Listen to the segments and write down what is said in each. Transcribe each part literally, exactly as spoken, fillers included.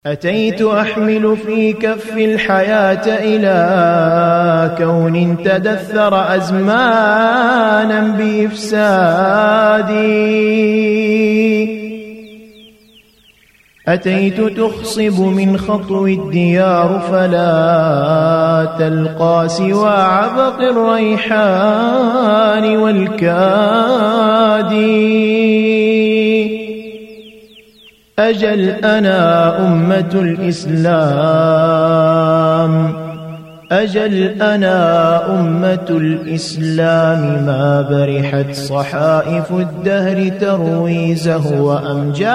أتيت أحمل في كف الحياة إلى كون تدثر أزمانا بإفسادي. أتيت تخصب من خطو الديار فلا تلقى سوى عبق الريحان والكادي. أجل أنا أمة الإسلام أجل أنا أمة الإسلام ما برحت صحائف الدهر تروي زهو أمجادي.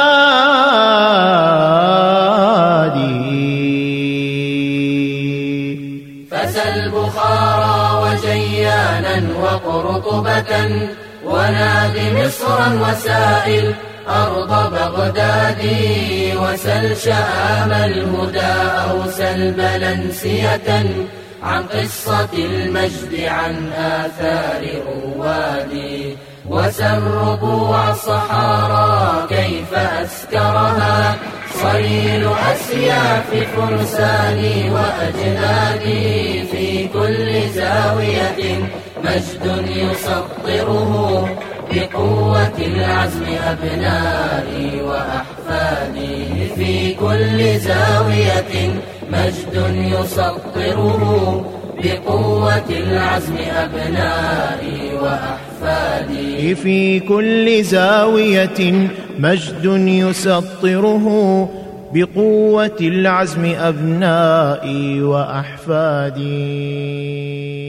فسل بخارى وجيانا وقرطبة وناد مصرا وسائل أرض بغداد. وسل شآم الهدى أو سل بلنسية عن قصة المجد عن آثار روادي. وسل ربوع الصحارى كيف أسكرها صليل أسياف فرساني وأجنادي. في كل زاوية مجد يسطره بقوة العزم أبنائي وأحفادي. في كل زاوية مجد يسطره بقوة العزم أبنائي وأحفادي. في كل زاوية مجد يسطره بقوة العزم أبنائي وأحفادي.